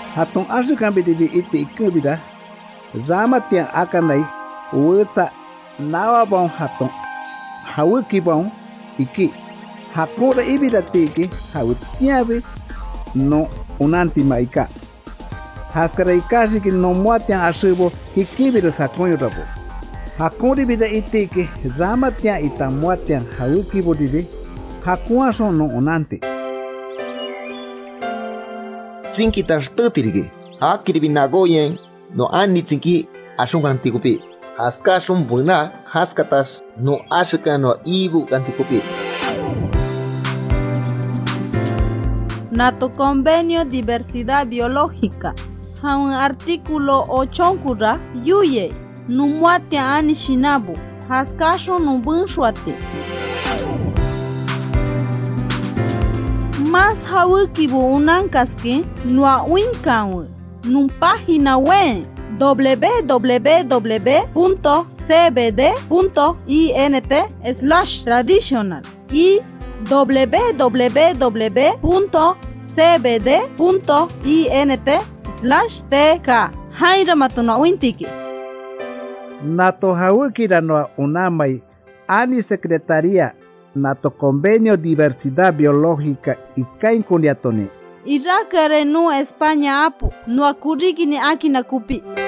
Hatong asu kambi dibi iti ikubida. Rama tiang akanai. Wetsa nawa bong hatong. Hawuki bong iki. Hakura ibida tiki. Hawutiabi no unanti maika. Haskara ikashi ki no muatiang asubo kikibida sakonyo rabo. Hakuri bida itiki. Rama tiang ita muatiang hawuki bodibi. Hakuaso no unanti. Tsinki tashtutirigi. Akiribi nagoyen no ani tsinki ashungantikupi. Haskashun buena haskatash no ashika no ibu gantikupi. Nato convenio diversidad biológica. Un artículo 8 kura yuye. Numuatia ani shinabu. Haskashun no bunshwate. Mas hawukibu unankaski nua winkanwe nun página web www.cbd.int/traditional y www.cbd.int/tk haira matuna wintiki Nato hawukira no unamai ani secretaría Nato convenio diversidad biológica y kain kunyatone. Irakare no España apu no akuriki ni aki na kupi.